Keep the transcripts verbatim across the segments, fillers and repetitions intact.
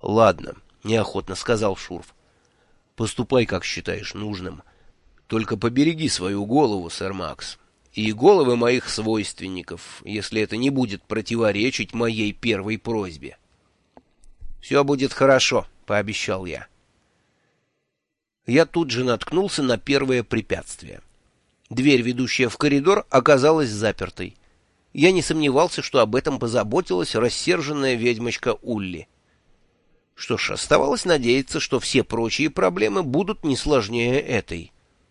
Ладно, неохотно сказал Шурф. Поступай, как считаешь нужным. Только побереги свою голову, сэр Макс, и головы моих свойственников, если это не будет противоречить моей первой просьбе. Все будет хорошо, пообещал я. Я тут же наткнулся на первое препятствие. Дверь, ведущая в коридор, оказалась запертой. Я не сомневался, что об этом позаботилась рассерженная ведьмочка Улли. Что ж, оставалось надеяться, что все прочие проблемы будут не сложнее этой.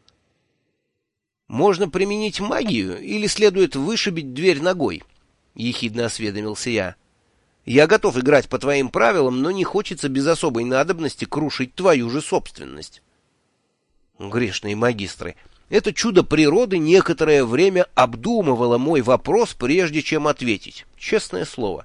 «Можно применить магию или следует вышибить дверь ногой?» — ехидно осведомился я. «Я готов играть по твоим правилам, но не хочется без особой надобности крушить твою же собственность». Грешные магистры, это чудо природы некоторое время обдумывало мой вопрос, прежде чем ответить. Честное слово.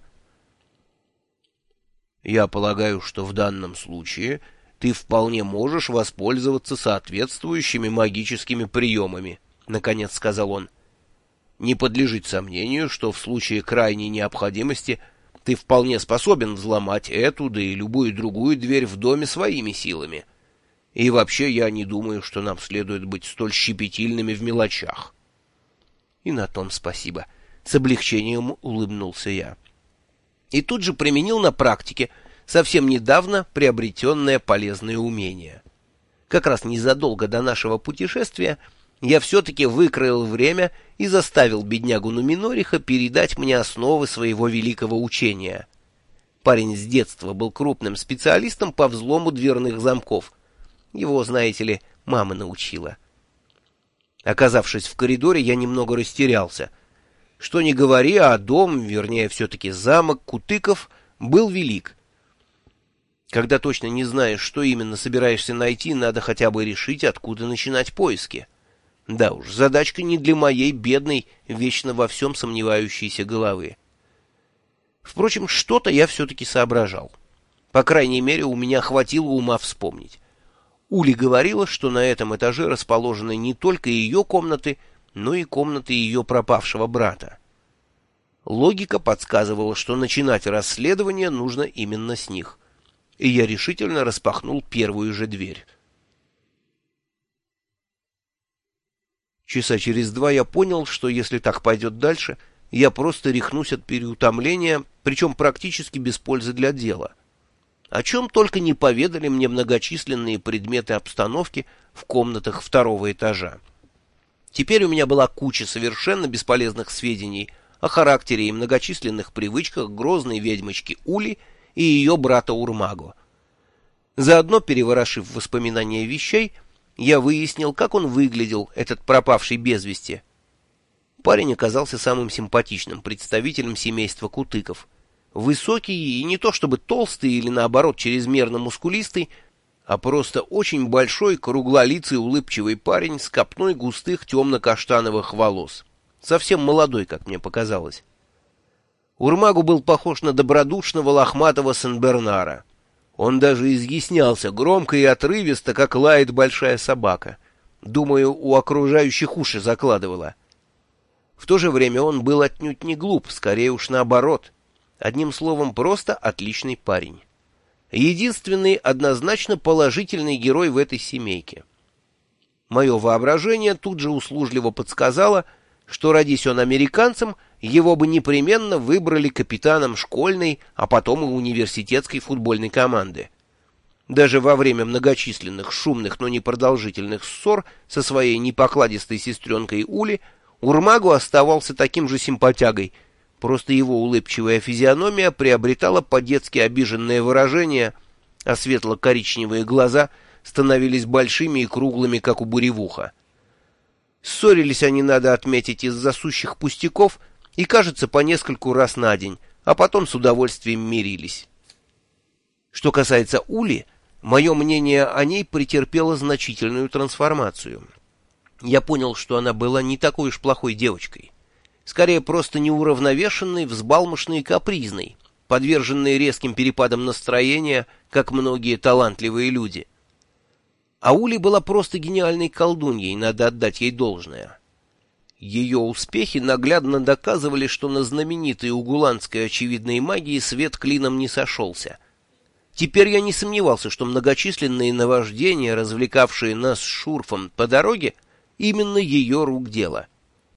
«Я полагаю, что в данном случае ты вполне можешь воспользоваться соответствующими магическими приемами», — наконец сказал он. «Не подлежит сомнению, что в случае крайней необходимости ты вполне способен взломать эту, да и любую другую дверь в доме своими силами. И вообще я не думаю, что нам следует быть столь щепетильными в мелочах». И на том спасибо. С облегчением улыбнулся я. И тут же применил на практике совсем недавно приобретенное полезное умение. Как раз незадолго до нашего путешествия я все-таки выкроил время и заставил беднягу Нуминориха передать мне основы своего великого учения. Парень с детства был крупным специалистом по взлому дверных замков. Его, знаете ли, мама научила. Оказавшись в коридоре, я немного растерялся. Что ни говори, а дом, вернее, все-таки замок Кутыков, был велик. Когда точно не знаешь, что именно собираешься найти, надо хотя бы решить, откуда начинать поиски. Да уж, задачка не для моей бедной, вечно во всем сомневающейся головы. Впрочем, что-то я все-таки соображал. По крайней мере, у меня хватило ума вспомнить. Ули говорила, что на этом этаже расположены не только ее комнаты, но и комнаты ее пропавшего брата. Логика подсказывала, что начинать расследование нужно именно с них, и я решительно распахнул первую же дверь. Часа через два я понял, что если так пойдет дальше, я просто рехнусь от переутомления, причем практически без пользы для дела. О чем только не поведали мне многочисленные предметы обстановки в комнатах второго этажа. Теперь у меня была куча совершенно бесполезных сведений о характере и многочисленных привычках грозной ведьмочки Ули и ее брата Урмаго. Заодно, переворошив воспоминания вещей, я выяснил, как он выглядел, этот пропавший без вести. Парень оказался самым симпатичным представителем семейства Кутыков. Высокий и не то чтобы толстый или, наоборот, чрезмерно мускулистый, а просто очень большой, круглолицый, улыбчивый парень с копной густых темно-каштановых волос. Совсем молодой, как мне показалось. Урмагу был похож на добродушного лохматого Сен-Бернара. Он даже изъяснялся громко и отрывисто, как лает большая собака. Думаю, у окружающих уши закладывало. В то же время он был отнюдь не глуп, скорее уж наоборот. Одним словом, просто отличный парень. Единственный однозначно положительный герой в этой семейке. Мое воображение тут же услужливо подсказало, что, родись он американцем, его бы непременно выбрали капитаном школьной, а потом и университетской футбольной команды. Даже во время многочисленных шумных, но непродолжительных ссор со своей непокладистой сестренкой Ули Урмагу оставался таким же симпатягой, просто его улыбчивая физиономия приобретала по-детски обиженное выражение, а светло-коричневые глаза становились большими и круглыми, как у буревуха. Ссорились они, надо отметить, из-за сущих пустяков и, кажется, по нескольку раз на день, а потом с удовольствием мирились. Что касается Ули, мое мнение о ней претерпело значительную трансформацию. Я понял, что она была не такой уж плохой девочкой. Скорее, просто неуравновешенной, взбалмошной и капризной, подверженной резким перепадам настроения, как многие талантливые люди. А Ули была просто гениальной колдуньей, надо отдать ей должное. Ее успехи наглядно доказывали, что на знаменитой угуланской очевидной магии свет клином не сошелся. Теперь я не сомневался, что многочисленные наваждения, развлекавшие нас с Шурфом по дороге, именно ее рук дело.